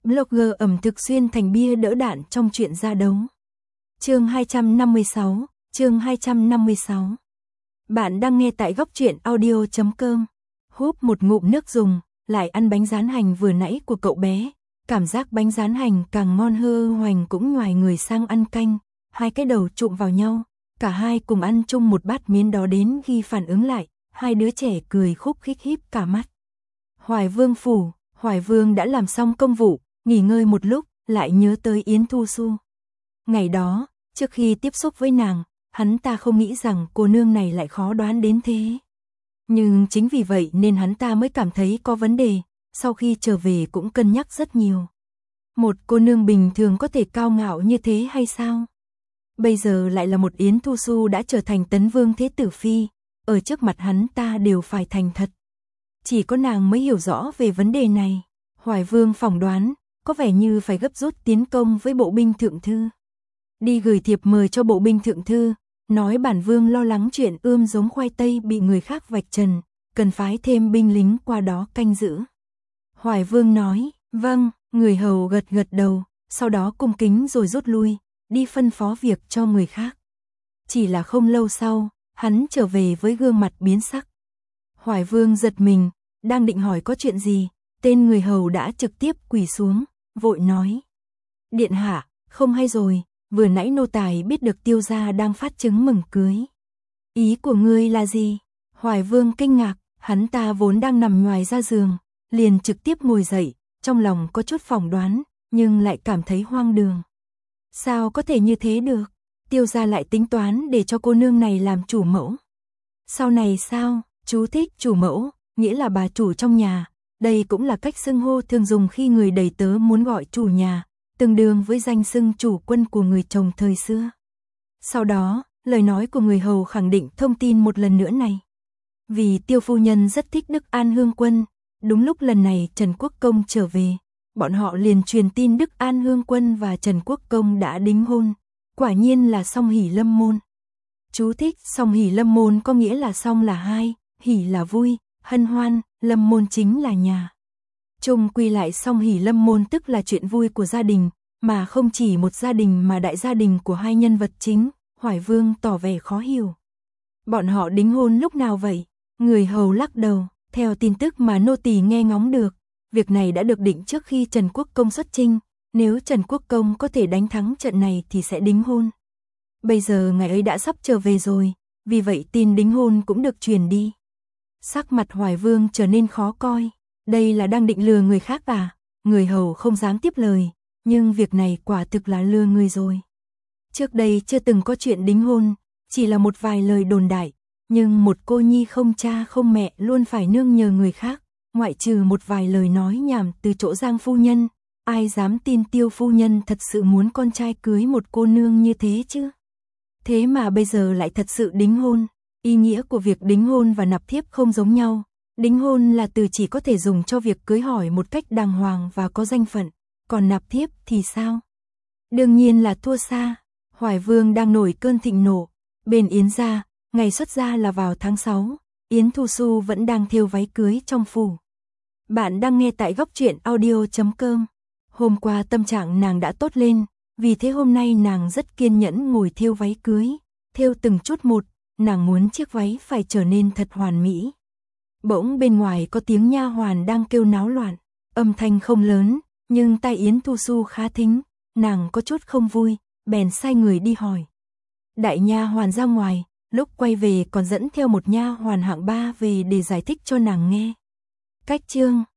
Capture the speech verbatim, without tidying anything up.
Blogger ẩm thực xuyên thành bia đỡ đạn trong chuyện ra đấu. Chương hai trăm năm mươi sáu, chương hai trăm năm mươi sáu. Bạn đang nghe tại góc truyện audio chấm com. Húp một ngụm nước dùng, lại ăn bánh rán hành vừa nãy của cậu bé. Cảm giác bánh rán hành càng ngon hơ hoành cũng ngoài người sang ăn canh. Hai cái đầu trụm vào nhau, cả hai cùng ăn chung một bát miến đó đến khi phản ứng lại. Hai đứa trẻ cười khúc khích híp cả mắt. Hoài Vương phủ, Hoài Vương đã làm xong công vụ, nghỉ ngơi một lúc, lại nhớ tới Yến Thu Xu. Ngày đó, trước khi tiếp xúc với nàng, hắn ta không nghĩ rằng cô nương này lại khó đoán đến thế. Nhưng chính vì vậy nên hắn ta mới cảm thấy có vấn đề, sau khi trở về cũng cân nhắc rất nhiều. Một cô nương bình thường có thể cao ngạo như thế hay sao? Bây giờ lại là một Yến Thu Xu đã trở thành Tấn Vương Thế Tử Phi, ở trước mặt hắn ta đều phải thành thật. Chỉ có nàng mới hiểu rõ về vấn đề này. Hoài Vương phỏng đoán, có vẻ như phải gấp rút tiến công với bộ binh thượng thư. Đi gửi thiệp mời cho bộ binh thượng thư, nói bản vương lo lắng chuyện ươm giống khoai tây bị người khác vạch trần, cần phái thêm binh lính qua đó canh giữ. Hoài Vương nói, vâng, người hầu gật gật đầu, sau đó cung kính rồi rút lui, đi phân phó việc cho người khác. Chỉ là không lâu sau, hắn trở về với gương mặt biến sắc. Hoài Vương giật mình, đang định hỏi có chuyện gì, tên người hầu đã trực tiếp quỳ xuống, vội nói. Điện hạ, không hay rồi, vừa nãy nô tài biết được Tiêu gia đang phát chứng mừng cưới. Ý của ngươi là gì? Hoài Vương kinh ngạc, hắn ta vốn đang nằm nhoài ra giường, liền trực tiếp ngồi dậy, trong lòng có chút phỏng đoán, nhưng lại cảm thấy hoang đường. Sao có thể như thế được? Tiêu gia lại tính toán để cho cô nương này làm chủ mẫu. Sau này sao? Chú thích chủ mẫu, nghĩa là bà chủ trong nhà. Đây cũng là cách xưng hô thường dùng khi người đầy tớ muốn gọi chủ nhà, tương đương với danh xưng chủ quân của người chồng thời xưa. Sau đó, lời nói của người hầu khẳng định thông tin một lần nữa này. Vì Tiêu phu nhân rất thích Đức An Hương Quân, đúng lúc lần này Trần Quốc Công trở về, bọn họ liền truyền tin Đức An Hương Quân và Trần Quốc Công đã đính hôn, quả nhiên là song hỷ lâm môn. Chú thích, song hỷ lâm môn có nghĩa là song là hai, hỷ là vui, hân hoan, lâm môn chính là nhà. Chung quy lại song hỷ lâm môn tức là chuyện vui của gia đình, mà không chỉ một gia đình mà đại gia đình của hai nhân vật chính. Hoài Vương tỏ vẻ khó hiểu. Bọn họ đính hôn lúc nào vậy? Người hầu lắc đầu, theo tin tức mà nô tỳ nghe ngóng được, việc này đã được định trước khi Trần Quốc Công xuất chinh, nếu Trần Quốc Công có thể đánh thắng trận này thì sẽ đính hôn. Bây giờ ngài ấy đã sắp trở về rồi, vì vậy tin đính hôn cũng được truyền đi. Sắc mặt Hoài Vương trở nên khó coi, đây là đang định lừa người khác à? Người hầu không dám tiếp lời, nhưng việc này quả thực là lừa người rồi. Trước đây chưa từng có chuyện đính hôn, chỉ là một vài lời đồn đại, nhưng một cô nhi không cha không mẹ luôn phải nương nhờ người khác, ngoại trừ một vài lời nói nhảm từ chỗ Giang phu nhân, ai dám tin Tiêu phu nhân thật sự muốn con trai cưới một cô nương như thế chứ? Thế mà bây giờ lại thật sự đính hôn. Ý nghĩa của việc đính hôn và nạp thiếp không giống nhau. Đính hôn là từ chỉ có thể dùng cho việc cưới hỏi một cách đàng hoàng và có danh phận, còn nạp thiếp thì sao? Đương nhiên là thua xa. Hoài Vương đang nổi cơn thịnh nộ. Bên Yến gia, ngày xuất gia là vào tháng sáu, Yến Thu Xu vẫn đang thêu váy cưới trong phủ. Bạn đang nghe tại góc truyện audio chấm com. Hôm qua tâm trạng nàng đã tốt lên, vì thế hôm nay nàng rất kiên nhẫn ngồi thêu váy cưới, thêu từng chút một. Nàng muốn chiếc váy phải trở nên thật hoàn mỹ. Bỗng bên ngoài có tiếng nha hoàn đang kêu náo loạn, âm thanh không lớn, nhưng tai Yến Thu Xu khá thính, nàng có chút không vui, bèn sai người đi hỏi. Đại nha hoàn ra ngoài, lúc quay về còn dẫn theo một nha hoàn hạng ba về để giải thích cho nàng nghe. Cách chương